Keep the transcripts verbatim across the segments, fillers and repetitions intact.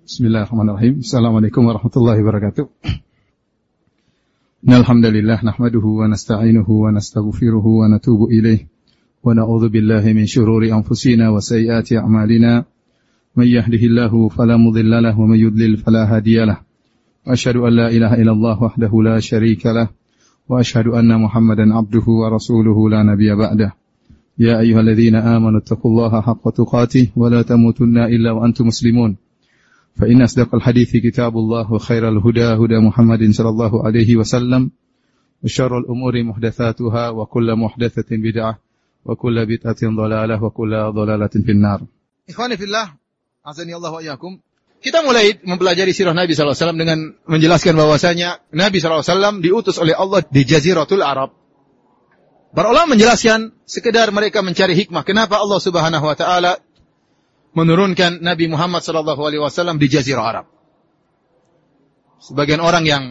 Bismillahirrahmanirrahim. Assalamualaikum warahmatullahi wabarakatuh. Innalhamdalillah nahmaduhu wa nasta'inuhu wa nastaghfiruhu wa natubu ilaih wa na'udzu billahi min shururi anfusina wa sayyiati a'malina. May yahdihillahu fala mudilla lahu wa may yudlil fala hadiyalah. Wa asyhadu an la ilaha illallah wahdahu la syarika lah wa asyhadu anna Muhammadan 'abduhu wa rasuluhu la nabiyya ba'dah. Ya ayyuhalladzina amanu taqullaha haqqa tuqatih wa la tamutunna illa wa antum muslimun. فإن أصدق الحديث كتاب الله وخير الهدى هدى محمد صلى الله عليه وسلم وشر الأمور محدثاتها وكل محدثة بدعة وكل بدعة ضلالة وكل ضلالة في النار. Ikhwani fillah, azani Allah wa iyyakum. Kita mulai mempelajari sirah Nabi sallallahu alaihi wasallam dengan menjelaskan bahwasanya Nabi sallallahu alaihi wasallam diutus oleh Allah di Jaziratul Arab. Para ulama menjelaskan sekedar mereka mencari hikmah kenapa Allah Subhanahu wa taala menurunkan Nabi Muhammad sallallahu alaihi wasallam di Jazirah Arab. Sebagian orang yang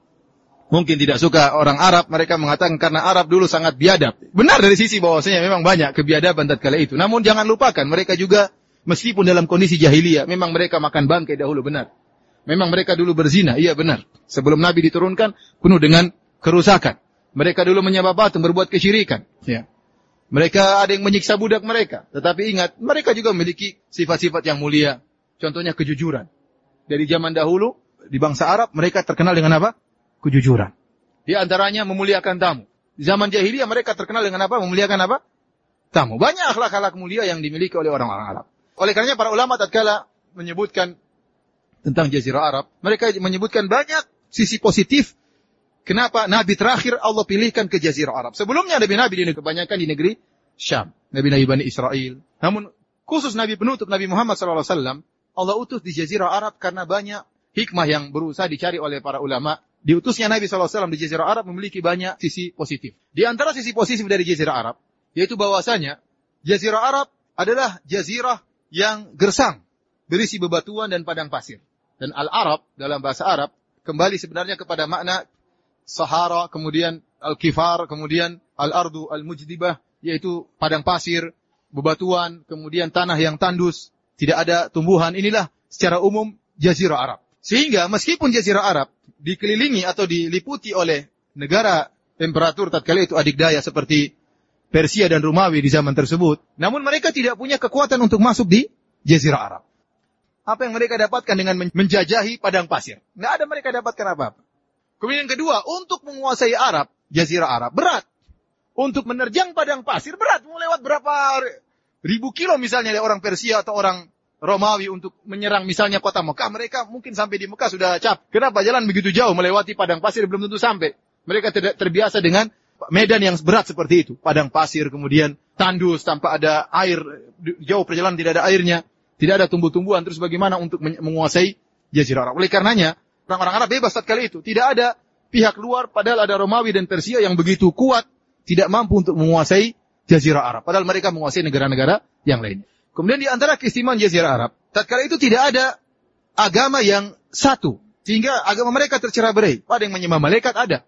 mungkin tidak suka orang Arab, mereka mengatakan karena Arab dulu sangat biadab. Benar dari sisi bahwasanya memang banyak kebiadaban tatkala itu. Namun jangan lupakan mereka juga meskipun dalam kondisi jahiliyah, memang mereka makan bangkai dahulu, benar. Memang mereka dulu berzina, iya benar. Sebelum Nabi diturunkan penuh dengan kerusakan. Mereka dulu menyembah patung, berbuat kesyirikan, ya. Mereka ada yang menyiksa budak mereka. Tetapi ingat, mereka juga memiliki sifat-sifat yang mulia. Contohnya kejujuran. Dari zaman dahulu, di bangsa Arab, mereka terkenal dengan apa? Kejujuran. Di antaranya memuliakan tamu. Di zaman jahiliyah, mereka terkenal dengan apa? Memuliakan apa? Tamu. Banyak akhlak-akhlak mulia yang dimiliki oleh orang-orang Arab. Oleh karenanya, para ulama tatkala menyebutkan tentang Jazirah Arab, mereka menyebutkan banyak sisi positif. Kenapa Nabi terakhir Allah pilihkan ke Jazirah Arab? Sebelumnya Nabi-Nabi di kebanyakan di negeri Syam. Nabi-Nabi Bani Israel. Namun khusus Nabi penutup Nabi Muhammad sallallahu alaihi wasallam, Allah utus di Jazirah Arab karena banyak hikmah yang berusaha dicari oleh para ulama. Diutusnya Nabi sallallahu alaihi wasallam di Jazirah Arab memiliki banyak sisi positif. Di antara sisi positif dari Jazirah Arab, yaitu bahwasanya Jazirah Arab adalah jazirah yang gersang, berisi bebatuan dan padang pasir. Dan Al-Arab dalam bahasa Arab kembali sebenarnya kepada makna Sahara, kemudian Al-Kifar, kemudian Al-Ardu Al-Mujdibah, yaitu padang pasir, bebatuan, kemudian tanah yang tandus, tidak ada tumbuhan. Inilah secara umum Jazirah Arab. Sehingga meskipun Jazirah Arab dikelilingi atau diliputi oleh negara imperatur tatkala itu adikdaya seperti Persia dan Romawi di zaman tersebut, namun mereka tidak punya kekuatan untuk masuk di Jazirah Arab. Apa yang mereka dapatkan dengan menjajahi padang pasir? Tidak ada mereka dapatkan apa-apa. Kemudian yang kedua, untuk menguasai Arab, Jazirah Arab, berat. Untuk menerjang padang pasir, berat. Mau lewat berapa ribu kilo misalnya dari orang Persia atau orang Romawi untuk menyerang misalnya kota Mekah. Mereka mungkin sampai di Mekah sudah cap. Kenapa jalan begitu jauh melewati padang pasir belum tentu sampai. Mereka tidak terbiasa dengan medan yang berat seperti itu. Padang pasir, kemudian tandus, tanpa ada air. Jauh perjalanan tidak ada airnya. Tidak ada tumbuh-tumbuhan. Terus bagaimana untuk menguasai Jazirah Arab? Oleh karenanya, orang-orang Arab bebas tatkala itu. Tidak ada pihak luar, padahal ada Romawi dan Persia yang begitu kuat, tidak mampu untuk menguasai Jazirah Arab. Padahal mereka menguasai negara-negara yang lain. Kemudian di antara keistimewaan Jazirah Arab, tatkala itu tidak ada agama yang satu. Sehingga agama mereka tercerai-berai. Ada yang menyembah malaikat, ada.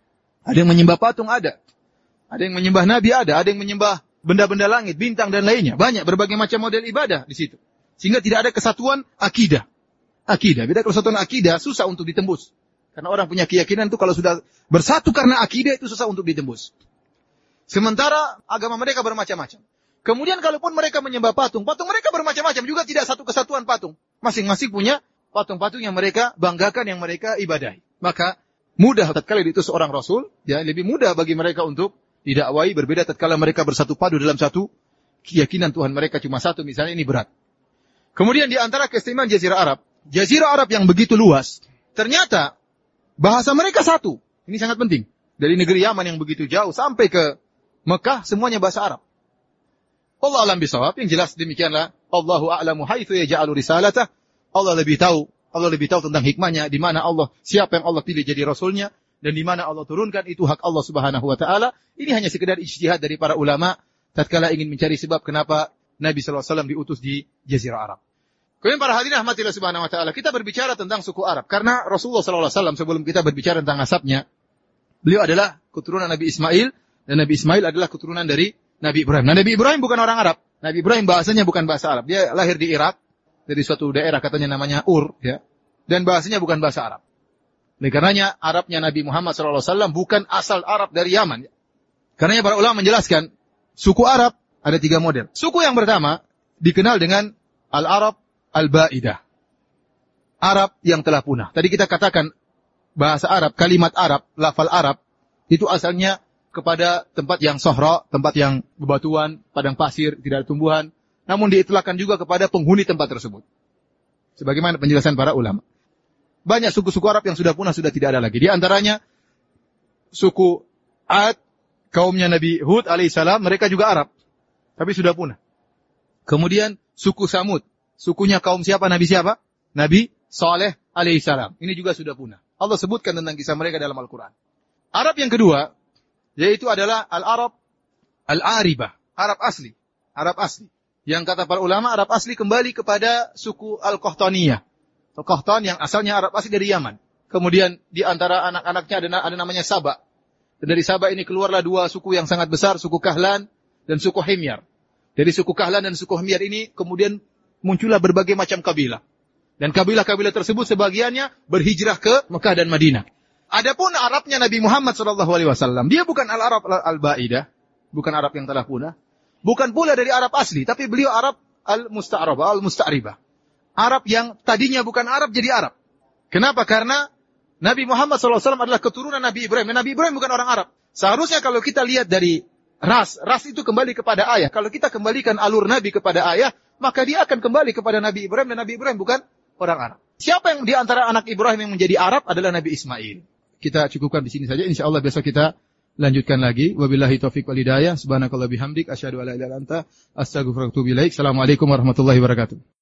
Ada yang menyembah patung, ada. Ada yang menyembah nabi, ada. Ada yang menyembah benda-benda langit, bintang dan lainnya. Banyak berbagai macam model ibadah di situ. Sehingga tidak ada kesatuan akidah. Akidah. Beda kesatuan akidah susah untuk ditembus. Karena orang punya keyakinan itu kalau sudah bersatu karena akidah itu susah untuk ditembus. Sementara agama mereka bermacam-macam. Kemudian kalaupun mereka menyembah patung, patung mereka bermacam-macam juga tidak satu kesatuan patung. Masing-masing punya patung-patung yang mereka banggakan, yang mereka ibadahi. Maka mudah tatkala diutus seorang rasul, ya lebih mudah bagi mereka untuk didakwai, berbeda tatkala mereka bersatu padu dalam satu keyakinan Tuhan mereka cuma satu, misalnya ini berat. Kemudian di antara keistimewaan Jazirah Arab, Jazirah Arab yang begitu luas, ternyata bahasa mereka satu. Ini sangat penting. Dari negeri Yaman yang begitu jauh sampai ke Mekah, semuanya bahasa Arab. Allah alam bisawab, yang jelas demikianlah. Allahu a'lamu haitsu yaj'alu risalatah. Allah lebih tahu, Allah lebih tahu tentang hikmahnya, di mana Allah, siapa yang Allah pilih jadi rasulnya, dan di mana Allah turunkan, itu hak Allah Subhanahu wa taala. Ini hanya sekedar ijtihad dari para ulama tatkala ingin mencari sebab kenapa Nabi sallallahu alaihi wasallam diutus di Jazirah Arab. Kemudian para hadirin rahmatillah subhanahu wa ta'ala, kita berbicara tentang suku Arab. Karena Rasulullah sallallahu alaihi wasallam sebelum kita berbicara tentang nasabnya, beliau adalah keturunan Nabi Ismail, dan Nabi Ismail adalah keturunan dari Nabi Ibrahim. Nah, Nabi Ibrahim bukan orang Arab. Nabi Ibrahim bahasanya bukan bahasa Arab. Dia lahir di Irak, dari suatu daerah katanya namanya Ur, ya. Dan bahasanya bukan bahasa Arab. Oleh karenanya Arabnya Nabi Muhammad shallallahu alaihi wasallam bukan asal Arab dari Yaman. Karenanya para ulama menjelaskan suku Arab ada tiga model. Suku yang pertama dikenal dengan Al-Arab Al-Ba'idah. Arab yang telah punah. Tadi kita katakan bahasa Arab, kalimat Arab, lafal Arab itu asalnya kepada tempat yang sohra, tempat yang bebatuan, padang pasir, tidak ada tumbuhan. Namun diitlakkan juga kepada penghuni tempat tersebut. Sebagaimana penjelasan para ulama. Banyak suku-suku Arab yang sudah punah, sudah tidak ada lagi. Di antaranya suku Ad, kaumnya Nabi Hud alaihissalam, mereka juga Arab. Tapi sudah punah. Kemudian suku Samud. Sukunya kaum siapa? Nabi siapa? Nabi Saleh alaihissalam. Ini juga sudah punah. Allah sebutkan tentang kisah mereka dalam Al-Quran. Arab yang kedua, yaitu adalah Al-Arab Al-Aribah. Arab asli. Arab asli. Yang kata para ulama, Arab asli kembali kepada suku Al-Qahtaniyah. Al-Qahtan yang asalnya Arab asli dari Yaman. Kemudian di antara anak-anaknya ada, ada namanya Saba. Dan dari Saba ini keluarlah dua suku yang sangat besar, suku Kahlan dan suku Himyar. Dari suku Kahlan dan suku Himyar ini kemudian muncullah berbagai macam kabilah. Dan kabilah-kabilah tersebut sebagiannya berhijrah ke Mekah dan Madinah. Adapun Arabnya Nabi Muhammad shallallahu alaihi wasallam, dia bukan Al-Arab Al-Ba'idah, bukan Arab yang telah punah, bukan pula dari Arab asli, tapi beliau Arab Al-Musta'rabah, Al-Musta'ribah. Arab yang tadinya bukan Arab jadi Arab. Kenapa? Karena Nabi Muhammad shallallahu alaihi wasallam adalah keturunan Nabi Ibrahim. Nabi Ibrahim bukan orang Arab. Seharusnya kalau kita lihat dari ras, ras itu kembali kepada ayah. Kalau kita kembalikan alur Nabi kepada ayah, maka dia akan kembali kepada Nabi Ibrahim. Dan Nabi Ibrahim bukan orang Arab. Siapa yang di antara anak Ibrahim yang menjadi Arab adalah Nabi Ismail. Kita cukupkan di sini saja. Insya Allah besok kita lanjutkan lagi. Wabillahi taufiq wal hidayah. Subhanakallah bihamdik. Asyhadu an la ilaha illa anta astaghfiruka wa atubu ilaik. Assalamualaikum warahmatullahi wabarakatuh.